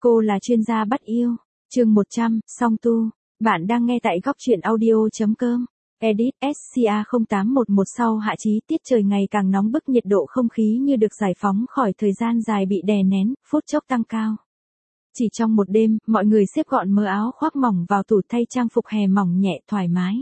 Cô là chuyên gia bắt yêu. Chương 100, song tu. Bạn đang nghe tại góc truyện audio.com. Edit SCA-0811 sau hạ chí tiết trời ngày càng nóng bức, nhiệt độ không khí như được giải phóng khỏi thời gian dài bị đè nén, phút chốc tăng cao. Chỉ trong một đêm, mọi người xếp gọn mớ áo khoác mỏng vào tủ thay trang phục hè mỏng nhẹ thoải mái.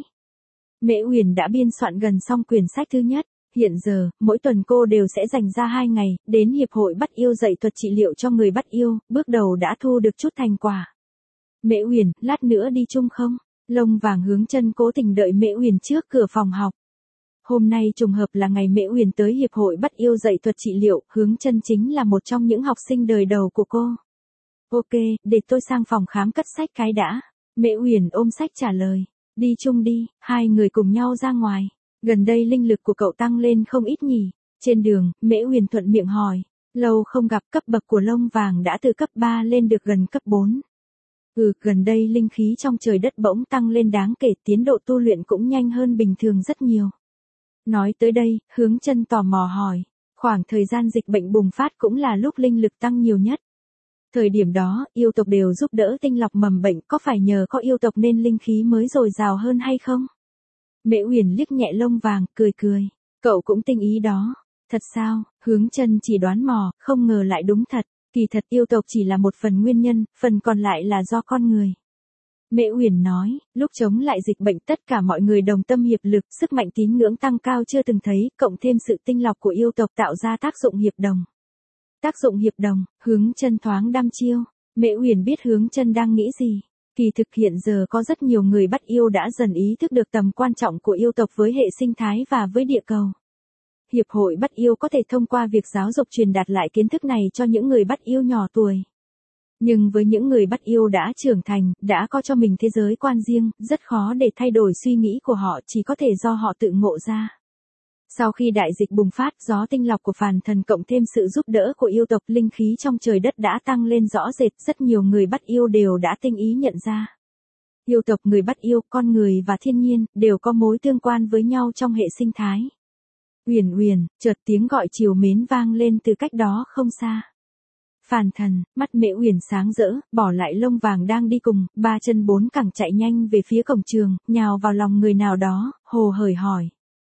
Mễ Uyển đã biên soạn gần xong quyển sách thứ nhất. Hiện giờ, mỗi tuần cô đều sẽ dành ra 2 ngày, đến Hiệp hội Bắt Yêu dạy thuật trị liệu cho người bắt yêu, bước đầu đã thu được chút thành quả. Mễ Uyển, lát nữa đi chung không? Lông Vàng Hướng Chân cố tình đợi Mễ Uyển trước cửa phòng học. Hôm nay trùng hợp là ngày Mễ Uyển tới Hiệp hội Bắt Yêu dạy thuật trị liệu, Hướng Chân chính là một trong những học sinh đời đầu của cô. Ok, để tôi sang phòng khám cất sách cái đã. Mễ Uyển ôm sách trả lời. Đi chung đi, hai người cùng nhau ra ngoài. Gần đây linh lực của cậu tăng lên không ít nhỉ? Trên đường, Mễ Uyển thuận miệng hỏi. Lâu không gặp, cấp bậc của Lông Vàng đã từ cấp 3 lên được gần cấp 4. Gần đây linh khí trong trời đất bỗng tăng lên đáng kể, tiến độ tu luyện cũng nhanh hơn bình thường rất nhiều. Nói tới đây, Hướng Chân tò mò hỏi. Khoảng thời gian dịch bệnh bùng phát cũng là lúc linh lực tăng nhiều nhất. Thời điểm đó, yêu tộc đều giúp đỡ tinh lọc mầm bệnh, có phải nhờ có yêu tộc nên linh khí mới dồi dào hơn hay không? Mễ Uyển liếc nhẹ Lông Vàng, cười cười. Cậu cũng tinh ý đó. Thật sao? Hướng Chân chỉ đoán mò, không ngờ lại đúng thật. Kỳ thật yêu tộc chỉ là một phần nguyên nhân, phần còn lại là do con người. Mễ Uyển nói, lúc chống lại dịch bệnh tất cả mọi người đồng tâm hiệp lực, sức mạnh tín ngưỡng tăng cao chưa từng thấy, cộng thêm sự tinh lọc của yêu tộc tạo ra tác dụng hiệp đồng. Tác dụng hiệp đồng, Hướng Chân thoáng đăm chiêu. Mễ Uyển biết Hướng Chân đang nghĩ gì. Kỳ thực hiện giờ có rất nhiều người bắt yêu đã dần ý thức được tầm quan trọng của yêu tộc với hệ sinh thái và với địa cầu. Hiệp hội Bắt Yêu có thể thông qua việc giáo dục truyền đạt lại kiến thức này cho những người bắt yêu nhỏ tuổi. Nhưng với những người bắt yêu đã trưởng thành, đã có cho mình thế giới quan riêng, rất khó để thay đổi suy nghĩ của họ, chỉ có thể do họ tự ngộ ra. Sau khi đại dịch bùng phát, gió tinh lọc của phàm thần cộng thêm sự giúp đỡ của yêu tộc, linh khí trong trời đất đã tăng lên rõ rệt, rất nhiều người bắt yêu đều đã tinh ý nhận ra. Yêu tộc, người bắt yêu, con người và thiên nhiên, đều có mối tương quan với nhau trong hệ sinh thái. Uyển Uyển, chợt tiếng gọi trìu mến vang lên từ cách đó không xa. Phàm thần, mắt Mễ Uyển sáng rỡ, bỏ lại Lông Vàng đang đi cùng, 3 chân 4 cẳng chạy nhanh về phía cổng trường, nhào vào lòng người nào đó, hồ hởi hỏi.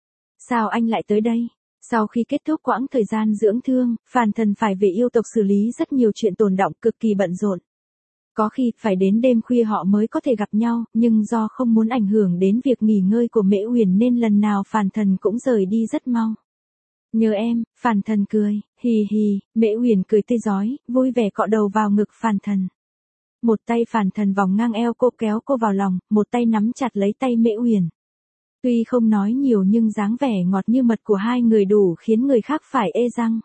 Sao anh lại tới đây? Sau khi kết thúc quãng thời gian dưỡng thương, phàm thần phải về yêu tộc xử lý rất nhiều chuyện tồn đọng, cực kỳ bận rộn. Có khi phải đến đêm khuya họ mới có thể gặp nhau, nhưng do không muốn ảnh hưởng đến việc nghỉ ngơi của Mễ Uyển nên lần nào phàm thần cũng rời đi rất mau. Nhớ em, phàm thần cười, hì hì, Mễ Uyển cười tươi rói, vui vẻ cọ đầu vào ngực phàm thần. Một tay phàm thần vòng ngang eo cô kéo cô vào lòng, một tay nắm chặt lấy tay Mễ Uyển. Tuy không nói nhiều nhưng dáng vẻ ngọt như mật của hai người đủ khiến người khác phải ê răng.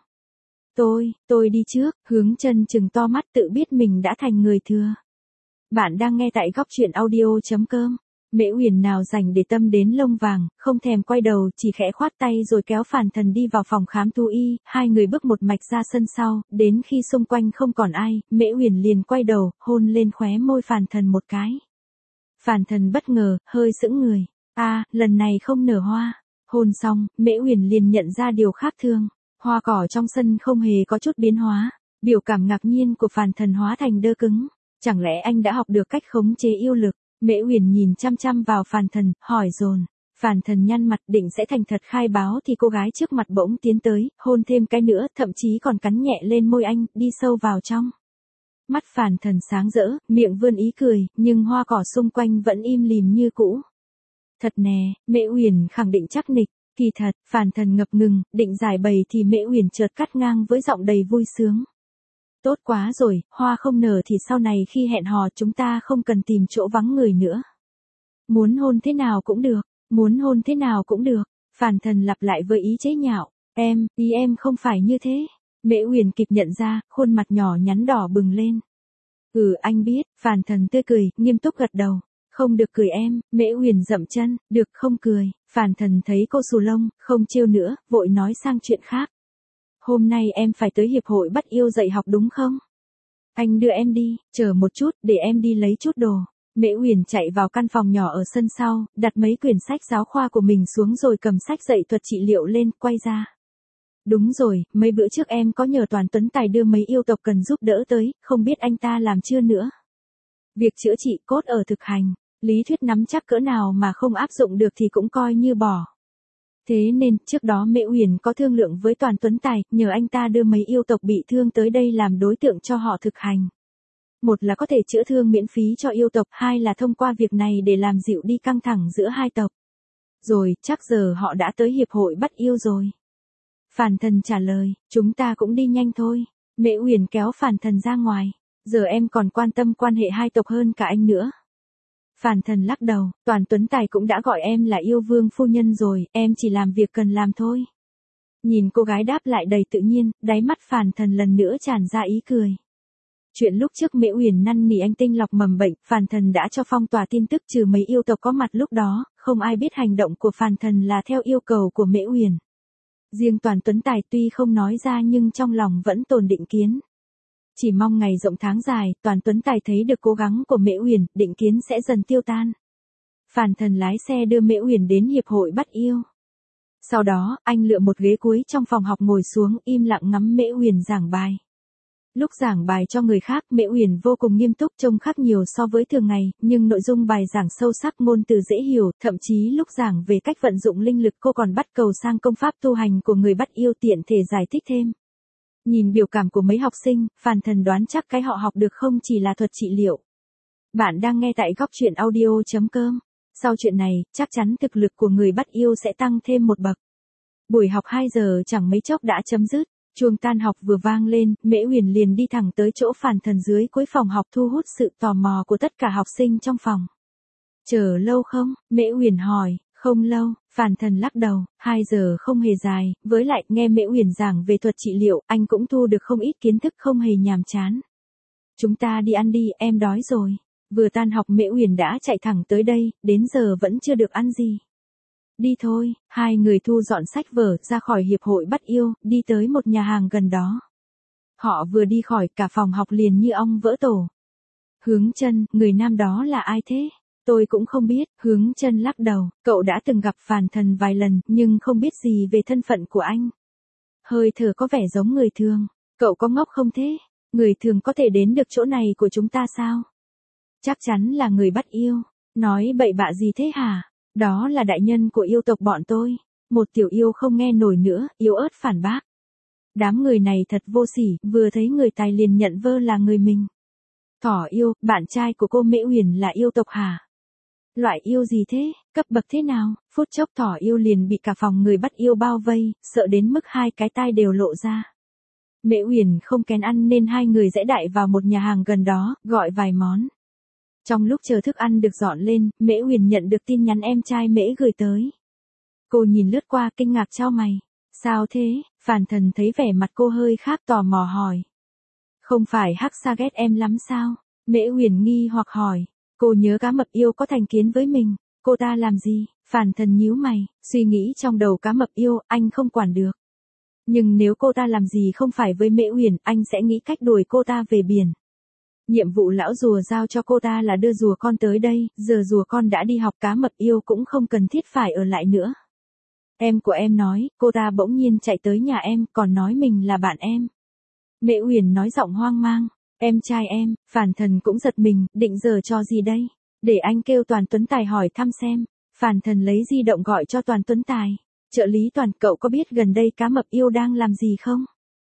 Tôi đi trước, Hướng Chân trừng to mắt tự biết mình đã thành người thừa. Bạn đang nghe tại góc truyện audio.com. Mễ Uyển nào rảnh để tâm đến Lông Vàng, không thèm quay đầu, chỉ khẽ khoát tay rồi kéo phàm thần đi vào phòng khám thú y, hai người bước một mạch ra sân sau, đến khi xung quanh không còn ai, Mễ Uyển liền quay đầu, hôn lên khóe môi phàm thần một cái. Phàm thần bất ngờ, hơi sững người. Lần này không nở hoa. Hôn xong, Mễ Uyển liền nhận ra điều khác thường. Hoa cỏ trong sân không hề có chút biến hóa. Biểu cảm ngạc nhiên của phàm thần hóa thành đơ cứng. Chẳng lẽ anh đã học được cách khống chế yêu lực? Mễ Uyển nhìn chăm chăm vào phàm thần, hỏi dồn. Phàm thần nhăn mặt định sẽ thành thật khai báo thì cô gái trước mặt bỗng tiến tới, hôn thêm cái nữa, thậm chí còn cắn nhẹ lên môi anh, đi sâu vào trong. Mắt phàm thần sáng rỡ, miệng vươn ý cười, nhưng hoa cỏ xung quanh vẫn im lìm như cũ. Thật nè, Mễ Uyển khẳng định chắc nịch. Kỳ thật, phàm thần ngập ngừng, định giải bày thì Mễ Uyển chợt cắt ngang với giọng đầy vui sướng. Tốt quá rồi, hoa không nở thì sau này khi hẹn hò chúng ta không cần tìm chỗ vắng người nữa. Muốn hôn thế nào cũng được, muốn hôn thế nào cũng được. Phàm thần lặp lại với ý chế nhạo. Ý em không phải như thế. Mễ Uyển kịp nhận ra, khuôn mặt nhỏ nhắn đỏ bừng lên. Anh biết, phàm thần tươi cười, nghiêm túc gật đầu. Không được cười em, Mễ Uyển dậm chân, được không cười. Phàm thần thấy cô xù lông, không trêu nữa, vội nói sang chuyện khác. Hôm nay em phải tới Hiệp hội Bắt Yêu dạy học đúng không? Anh đưa em đi, chờ một chút, để em đi lấy chút đồ. Mễ Uyển chạy vào căn phòng nhỏ ở sân sau, đặt mấy quyển sách giáo khoa của mình xuống rồi cầm sách dạy thuật trị liệu lên, quay ra. Đúng rồi, mấy bữa trước em có nhờ Toàn Tuấn Tài đưa mấy yêu tộc cần giúp đỡ tới, không biết anh ta làm chưa nữa. Việc chữa trị cốt ở thực hành, lý thuyết nắm chắc cỡ nào mà không áp dụng được thì cũng coi như bỏ. Thế nên, trước đó Mễ Uyển có thương lượng với Toàn Tuấn Tài, nhờ anh ta đưa mấy yêu tộc bị thương tới đây làm đối tượng cho họ thực hành. Một là có thể chữa thương miễn phí cho yêu tộc, hai là thông qua việc này để làm dịu đi căng thẳng giữa hai tộc. Rồi, chắc giờ họ đã tới hiệp hội bắt yêu rồi. Phản Thần trả lời, chúng ta cũng đi nhanh thôi. Mễ Uyển kéo Phản Thần ra ngoài. Giờ em còn quan tâm quan hệ hai tộc hơn cả anh nữa. Phản Thần lắc đầu, Toàn Tuấn Tài cũng đã gọi em là yêu vương phu nhân rồi, em chỉ làm việc cần làm thôi. Nhìn cô gái đáp lại đầy tự nhiên, đáy mắt Phản Thần lần nữa tràn ra ý cười. Chuyện lúc trước Mễ Uyển năn nỉ anh tinh lọc mầm bệnh, Phản Thần đã cho phong tỏa tin tức trừ mấy yêu tộc có mặt lúc đó, không ai biết hành động của Phản Thần là theo yêu cầu của Mễ Uyển. Riêng Toàn Tuấn Tài tuy không nói ra nhưng trong lòng vẫn tồn định kiến. Chỉ mong ngày rộng tháng dài, Toàn Tuấn Tài thấy được cố gắng của Mễ Uyển, định kiến sẽ dần tiêu tan. Phản Thần lái xe đưa Mễ Uyển đến hiệp hội bắt yêu. Sau đó, anh lựa một ghế cuối trong phòng học ngồi xuống, im lặng ngắm Mễ Uyển giảng bài. Lúc giảng bài cho người khác, Mễ Uyển vô cùng nghiêm túc, trông khác nhiều so với thường ngày, nhưng nội dung bài giảng sâu sắc, ngôn từ dễ hiểu, thậm chí lúc giảng về cách vận dụng linh lực cô còn bắt cầu sang công pháp tu hành của người bắt yêu tiện thể giải thích thêm. Nhìn biểu cảm của mấy học sinh, Phản Thần đoán chắc cái họ học được không chỉ là thuật trị liệu. Bạn đang nghe tại góc truyện audio.com. Sau chuyện này, chắc chắn thực lực của người bắt yêu sẽ tăng thêm một bậc. Buổi học 2 giờ chẳng mấy chốc đã chấm dứt. Chuông tan học vừa vang lên, Mễ Uyển liền đi thẳng tới chỗ Phản Thần dưới cuối phòng học thu hút sự tò mò của tất cả học sinh trong phòng. Chờ lâu không? Mễ Uyển hỏi. Không lâu, Phản Thần lắc đầu, 2 giờ không hề dài, với lại nghe Mễ Uyển giảng về thuật trị liệu, anh cũng thu được không ít kiến thức không hề nhàm chán. Chúng ta đi ăn đi, em đói rồi. Vừa tan học Mễ Uyển đã chạy thẳng tới đây, đến giờ vẫn chưa được ăn gì. Đi thôi, hai người thu dọn sách vở ra khỏi hiệp hội bắt yêu, đi tới một nhà hàng gần đó. Họ vừa đi khỏi cả phòng học liền như ong vỡ tổ. Hướng Chân, người nam đó là ai thế? Tôi cũng không biết, Hướng Chân lắc đầu, cậu đã từng gặp Phản Thần vài lần, nhưng không biết gì về thân phận của anh. Hơi thở có vẻ giống người thường, cậu có ngốc không thế? Người thường có thể đến được chỗ này của chúng ta sao? Chắc chắn là người bắt yêu, nói bậy bạ gì thế hả? Đó là đại nhân của yêu tộc bọn tôi. Một tiểu yêu không nghe nổi nữa, yếu ớt phản bác. Đám người này thật vô sỉ, vừa thấy người tài liền nhận vơ là người mình. Thỏ yêu, bạn trai của cô Mễ Uyển là yêu tộc hả? Loại yêu gì thế, cấp bậc thế nào? Phút chốc thỏ yêu liền bị cả phòng người bắt yêu bao vây, sợ đến mức hai cái tai đều lộ ra. Mễ Uyển không kén ăn nên hai người rẽ đại vào một nhà hàng gần đó, gọi vài món. Trong lúc chờ thức ăn được dọn lên, Mễ Uyển nhận được tin nhắn em trai Mễ gửi tới. Cô nhìn lướt qua kinh ngạc chau mày. Sao thế? Phản Thần thấy vẻ mặt cô hơi khác tò mò hỏi. Không phải Hắc Sa ghét em lắm sao? Mễ Uyển nghi hoặc hỏi. Cô nhớ cá mập yêu có thành kiến với mình. Cô ta làm gì? Phản Thần nhíu mày, suy nghĩ trong đầu cá mập yêu, anh không quản được. Nhưng nếu cô ta làm gì không phải với Mễ Uyển, anh sẽ nghĩ cách đuổi cô ta về biển. Nhiệm vụ lão rùa giao cho cô ta là đưa rùa con tới đây, giờ rùa con đã đi học, cá mập yêu cũng không cần thiết phải ở lại nữa. Em của em nói, cô ta bỗng nhiên chạy tới nhà em, còn nói mình là bạn em. Mễ Uyển nói giọng hoang mang, em trai em. Phản Thần cũng giật mình, định giờ cho gì đây? Để anh kêu Toàn Tuấn Tài hỏi thăm xem. Phản Thần lấy di động gọi cho Toàn Tuấn Tài. Trợ lý Toàn, cậu có biết gần đây cá mập yêu đang làm gì không?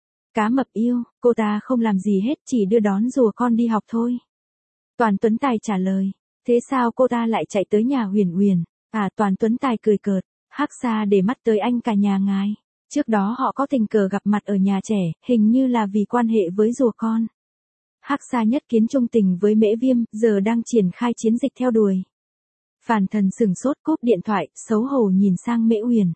Cá mập yêu, cô ta không làm gì hết, chỉ đưa đón rùa con đi học thôi. Toàn Tuấn Tài trả lời, thế sao cô ta lại chạy tới nhà Uyển Uyển? À, Toàn Tuấn Tài cười cợt, Hắc Sa để mắt tới anh cả nhà ngài. Trước đó họ có tình cờ gặp mặt ở nhà trẻ, hình như là vì quan hệ với rùa con. Hắc Sa nhất kiến trung tình với Mễ Viêm, giờ đang triển khai chiến dịch theo đuổi. Phản Thần sửng sốt cúp điện thoại, xấu hổ nhìn sang Mễ Uyển.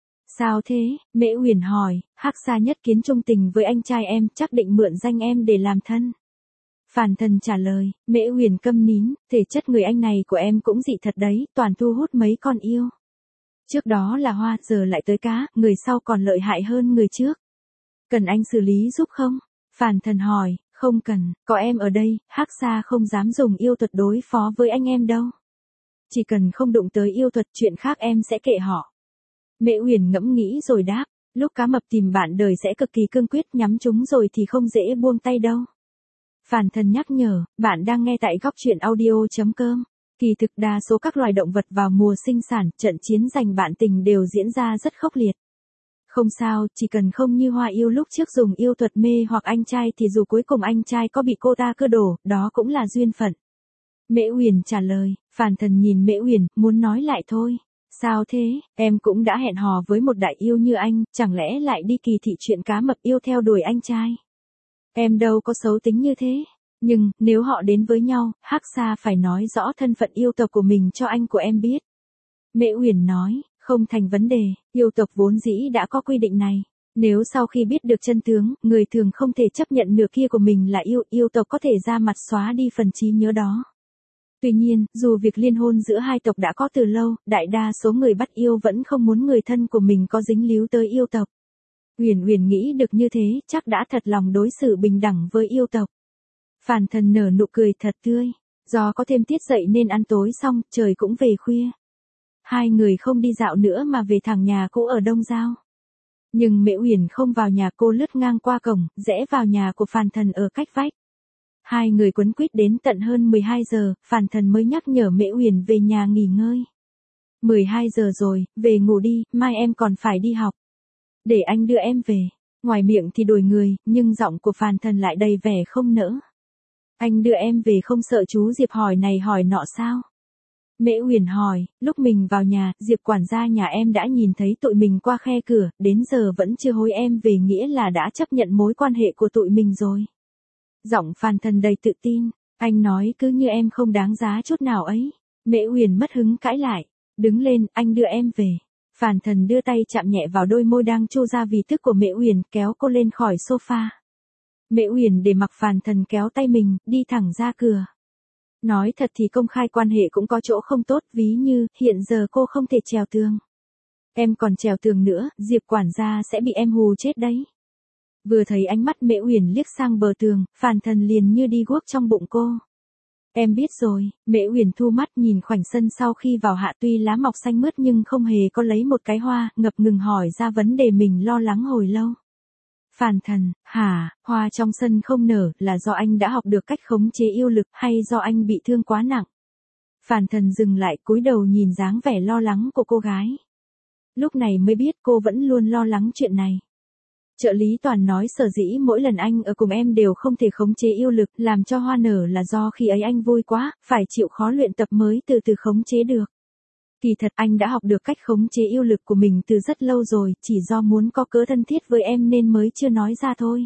Sao thế? Mễ Uyển hỏi, Hắc Sa nhất kiến trung tình với anh trai em, chắc định mượn danh em để làm thân. Phản Thần trả lời, Mễ Uyển câm nín, thể chất người anh này của em cũng dị thật đấy, toàn thu hút mấy con yêu. Trước đó là hoa, giờ lại tới cá, người sau còn lợi hại hơn người trước. Cần anh xử lý giúp không? Phản Thần hỏi, không cần, có em ở đây, Hắc Sa không dám dùng yêu thuật đối phó với anh em đâu. Chỉ cần không đụng tới yêu thuật, chuyện khác em sẽ kệ họ. Mễ Uyển ngẫm nghĩ rồi đáp, Lúc cá mập tìm bạn đời sẽ cực kỳ cương quyết, nhắm chúng rồi thì không dễ buông tay đâu. Phàn Thần nhắc nhở, bạn đang nghe tại góc truyện audio.com. Kỳ thực đa số các loài động vật vào mùa sinh sản, trận chiến giành bạn tình đều diễn ra rất khốc liệt. Không sao, chỉ cần không như Hoa Yêu lúc trước dùng yêu thuật mê hoặc anh trai thì dù cuối cùng anh trai có bị cô ta cưa đổ, đó cũng là duyên phận. Mễ Uyển trả lời. Phàn Thần nhìn Mễ Uyển, muốn nói lại thôi. Sao thế, em cũng đã hẹn hò với một đại yêu như anh, chẳng lẽ lại đi kỳ thị chuyện cá mập yêu theo đuổi anh trai? Em đâu có xấu tính như thế. Nhưng, nếu họ đến với nhau, Hắc Sa phải nói rõ thân phận yêu tộc của mình cho anh của em biết. Mễ Uyển nói, không thành vấn đề, yêu tộc vốn dĩ đã có quy định này. Nếu sau khi biết được chân tướng, người thường không thể chấp nhận nửa kia của mình là yêu tộc có thể ra mặt xóa đi phần trí nhớ đó. Tuy nhiên, dù việc liên hôn giữa hai tộc đã có từ lâu, đại đa số người bắt yêu vẫn không muốn người thân của mình có dính líu tới yêu tộc. Uyển Uyển nghĩ được như thế, chắc đã thật lòng đối xử bình đẳng với yêu tộc. Phàn Thần nở nụ cười thật tươi. Do có thêm tiết dậy nên ăn tối xong, trời cũng về khuya. Hai người không đi dạo nữa mà về thẳng nhà cũ ở Đông Giao. Nhưng Mễ Uyển không vào nhà, cô lướt ngang qua cổng, rẽ vào nhà của Phàn Thần ở cách vách. Hai người quấn quýt đến tận hơn 12 giờ, Phàn Thần mới nhắc nhở Mễ Uyển về nhà nghỉ ngơi. 12 giờ rồi, về ngủ đi, mai em còn phải đi học. Để anh đưa em về. Ngoài miệng thì đùi người, nhưng giọng của Phàn Thần lại đầy vẻ không nỡ. Anh đưa em về không sợ chú Diệp hỏi này hỏi nọ sao? Mễ Uyển hỏi, lúc mình vào nhà, Diệp quản gia nhà em đã nhìn thấy tụi mình qua khe cửa, đến giờ vẫn chưa hối em về, nghĩa là đã chấp nhận mối quan hệ của tụi mình rồi. Giọng Phàn Thần đầy tự tin, anh nói cứ như em không đáng giá chút nào ấy. Mễ Uyển mất hứng cãi lại, đứng lên, anh đưa em về. Phàn Thần đưa tay chạm nhẹ vào đôi môi đang chu ra vì tức của Mễ Uyển, kéo cô lên khỏi sofa. Mễ Uyển để mặc Phàn Thần kéo tay mình, đi thẳng ra cửa. Nói thật thì công khai quan hệ cũng có chỗ không tốt, ví như, hiện giờ cô không thể trèo tường. Em còn trèo tường nữa, Diệp quản gia sẽ bị em hù chết đấy. Vừa thấy ánh mắt Mễ Uyển liếc sang bờ tường, Phàn Thần liền như đi guốc trong bụng cô. Em biết rồi. Mễ Uyển thu mắt nhìn khoảnh sân sau khi vào hạ, tuy lá mọc xanh mướt nhưng không hề có lấy một cái hoa, ngập ngừng hỏi ra vấn đề mình lo lắng hồi lâu. Phàn Thần, hả, hoa trong sân không nở là do anh đã học được cách khống chế yêu lực hay do anh bị thương quá nặng? Phàn Thần dừng lại, cúi đầu nhìn dáng vẻ lo lắng của cô gái. Lúc này mới biết cô vẫn luôn lo lắng chuyện này. Trợ lý Toàn nói sở dĩ mỗi lần anh ở cùng em đều không thể khống chế yêu lực làm cho hoa nở là do khi ấy anh vui quá, phải chịu khó luyện tập mới từ từ khống chế được. Kỳ thật anh đã học được cách khống chế yêu lực của mình từ rất lâu rồi, chỉ do muốn có cớ thân thiết với em nên mới chưa nói ra thôi.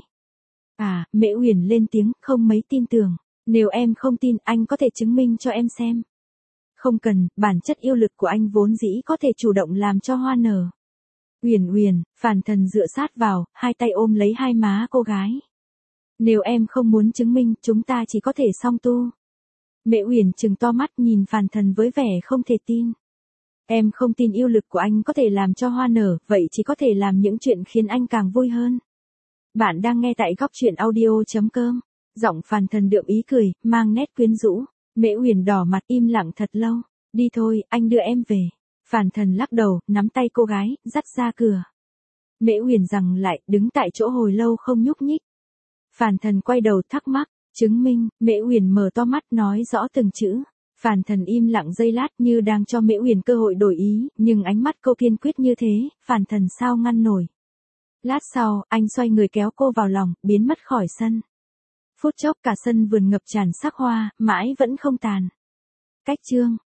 À, Mễ Uyển lên tiếng, không mấy tin tưởng. Nếu em không tin, anh có thể chứng minh cho em xem. Không cần, bản chất yêu lực của anh vốn dĩ có thể chủ động làm cho hoa nở. Uyển Uyển, Phàn Thần dựa sát vào, hai tay ôm lấy hai má cô gái. Nếu em không muốn chứng minh, chúng ta chỉ có thể song tu. Mễ Uyển trừng to mắt nhìn Phàn Thần với vẻ không thể tin. Em không tin yêu lực của anh có thể làm cho hoa nở, vậy chỉ có thể làm những chuyện khiến anh càng vui hơn. Bạn đang nghe tại góc truyện audio.com. Giọng Phàn Thần đượm ý cười, mang nét quyến rũ. Mễ Uyển đỏ mặt im lặng thật lâu. Đi thôi, anh đưa em về. Phàn Thần lắc đầu, nắm tay cô gái, dắt ra cửa. Mễ Uyển rằng lại, đứng tại chỗ hồi lâu không nhúc nhích. Phàn Thần quay đầu thắc mắc, chứng minh. Mễ Uyển mở to mắt nói rõ từng chữ. Phàn Thần im lặng giây lát như đang cho Mễ Uyển cơ hội đổi ý, nhưng ánh mắt cô kiên quyết như thế, Phàn Thần sao ngăn nổi. Lát sau, anh xoay người kéo cô vào lòng, biến mất khỏi sân. Phút chốc cả sân vườn ngập tràn sắc hoa, mãi vẫn không tàn. Cách chương